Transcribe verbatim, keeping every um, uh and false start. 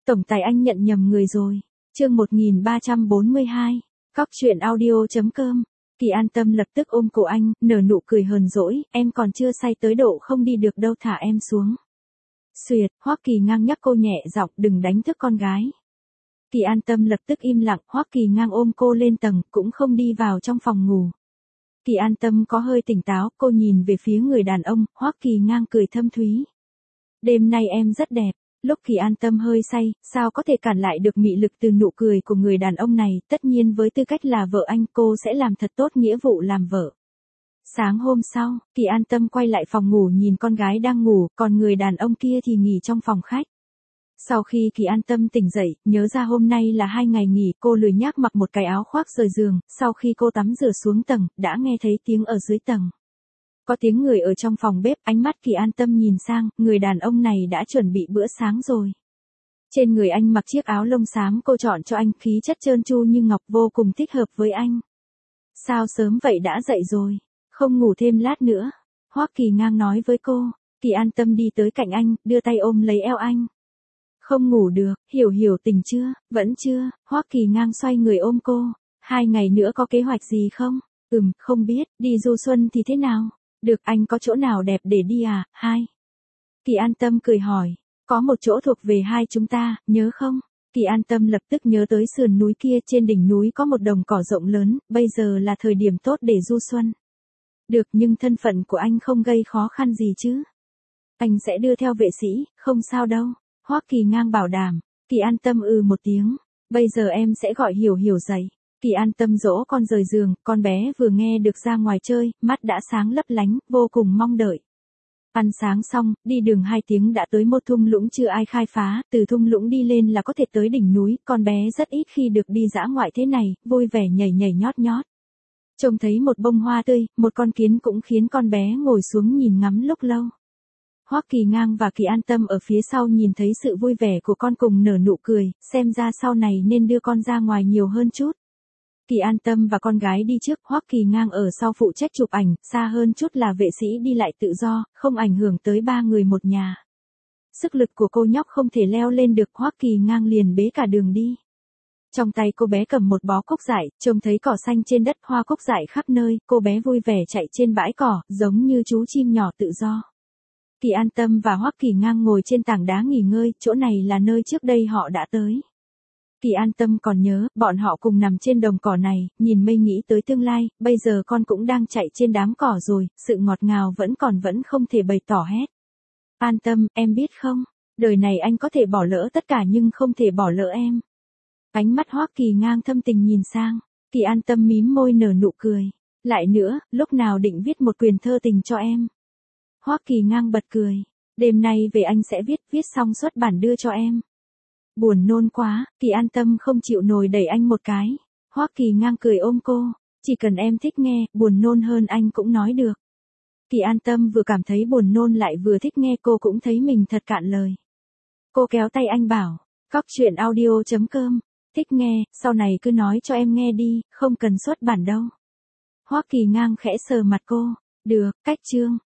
Tổng tài anh nhận nhầm người rồi. Chương một nghìn ba trăm bốn mươi hai. Cóc truyện audio.com. Kỳ An Tâm lập tức ôm cổ anh, nở nụ cười hờn dỗi, em còn chưa say tới độ không đi được đâu, thả em xuống. Xuyệt, Hoắc Kỳ Ngang nhắc cô nhẹ giọng, đừng đánh thức con gái. Kỳ An Tâm lập tức im lặng, Hoắc Kỳ Ngang ôm cô lên tầng, cũng không đi vào trong phòng ngủ. Kỳ An Tâm có hơi tỉnh táo, cô nhìn về phía người đàn ông, Hoắc Kỳ Ngang cười thâm thúy. Đêm nay em rất đẹp. Lúc Kỳ An Tâm hơi say, sao có thể cản lại được mị lực từ nụ cười của người đàn ông này, tất nhiên với tư cách là vợ anh, cô sẽ làm thật tốt nghĩa vụ làm vợ. Sáng hôm sau, Kỳ An Tâm quay lại phòng ngủ nhìn con gái đang ngủ, còn người đàn ông kia thì nghỉ trong phòng khách. Sau khi Kỳ An Tâm tỉnh dậy, nhớ ra hôm nay là hai ngày nghỉ, cô lười nhác mặc một cái áo khoác rời giường, sau khi cô tắm rửa xuống tầng, đã nghe thấy tiếng ở dưới tầng. Có tiếng người ở trong phòng bếp, ánh mắt Kỳ An Tâm nhìn sang, người đàn ông này đã chuẩn bị bữa sáng rồi. Trên người anh mặc chiếc áo lông xám cô chọn cho anh, khí chất trơn tru như ngọc, vô cùng thích hợp với anh. Sao sớm vậy đã dậy rồi, không ngủ thêm lát nữa? Hoắc Kỳ Ngang nói với cô. Kỳ An Tâm đi tới cạnh anh, đưa tay ôm lấy eo anh. Không ngủ được, hiểu hiểu tỉnh chưa? Vẫn chưa. Hoắc Kỳ Ngang xoay người ôm cô. Hai ngày nữa có kế hoạch gì không? Ừm, không biết, đi du xuân thì thế nào? Được, anh có chỗ nào đẹp để đi à? Hai. Kỳ An Tâm cười hỏi. Có một chỗ thuộc về hai chúng ta, nhớ không? Kỳ An Tâm lập tức nhớ tới sườn núi kia, trên đỉnh núi có một đồng cỏ rộng lớn, bây giờ là thời điểm tốt để du xuân. Được, nhưng thân phận của anh không gây khó khăn gì chứ? Anh sẽ đưa theo vệ sĩ, không sao đâu. Hoắc Kỳ Ngang bảo đảm. Kỳ An Tâm ừ một tiếng. Bây giờ em sẽ gọi Hiểu Hiểu dậy. Kỳ An Tâm dỗ con rời giường, con bé vừa nghe được ra ngoài chơi, mắt đã sáng lấp lánh, vô cùng mong đợi. Ăn sáng xong, đi đường hai tiếng đã tới một thung lũng chưa ai khai phá, từ thung lũng đi lên là có thể tới đỉnh núi, con bé rất ít khi được đi dã ngoại thế này, vui vẻ nhảy nhảy nhót nhót. Trông thấy một bông hoa tươi, một con kiến cũng khiến con bé ngồi xuống nhìn ngắm lúc lâu. Hoắc Kỳ Ngang và Kỳ An Tâm ở phía sau nhìn thấy sự vui vẻ của con cùng nở nụ cười, xem ra sau này nên đưa con ra ngoài nhiều hơn chút. Kỳ An Tâm và con gái đi trước, Hoắc Kỳ Ngang ở sau phụ trách chụp ảnh, xa hơn chút là vệ sĩ đi lại tự do, không ảnh hưởng tới ba người một nhà. Sức lực của cô nhóc không thể leo lên được, Hoắc Kỳ Ngang liền bế cả đường đi. Trong tay cô bé cầm một bó cúc dại, trông thấy cỏ xanh trên đất, hoa cúc dại khắp nơi, cô bé vui vẻ chạy trên bãi cỏ, giống như chú chim nhỏ tự do. Kỳ An Tâm và Hoắc Kỳ Ngang ngồi trên tảng đá nghỉ ngơi, chỗ này là nơi trước đây họ đã tới. Kỳ An Tâm còn nhớ, bọn họ cùng nằm trên đồng cỏ này, nhìn mây nghĩ tới tương lai, bây giờ con cũng đang chạy trên đám cỏ rồi, sự ngọt ngào vẫn còn vẫn không thể bày tỏ hết. An Tâm, em biết không, đời này anh có thể bỏ lỡ tất cả nhưng không thể bỏ lỡ em. Ánh mắt Hoắc Kỳ Ngang thâm tình nhìn sang, Kỳ An Tâm mím môi nở nụ cười. Lại nữa, lúc nào định viết một quyển thơ tình cho em? Hoắc Kỳ Ngang bật cười. Đêm nay về anh sẽ viết, viết xong xuất bản đưa cho em. Buồn nôn quá, Kỳ An Tâm không chịu nổi đẩy anh một cái. Hoắc Kỳ Ngang cười ôm cô. Chỉ cần em thích nghe, buồn nôn hơn anh cũng nói được. Kỳ An Tâm vừa cảm thấy buồn nôn lại vừa thích nghe, cô cũng thấy mình thật cạn lời. Cô kéo tay anh bảo. Cóc truyện audio.com. Thích nghe, sau này cứ nói cho em nghe đi, không cần xuất bản đâu. Hoắc Kỳ Ngang khẽ sờ mặt cô. Được, cách chương.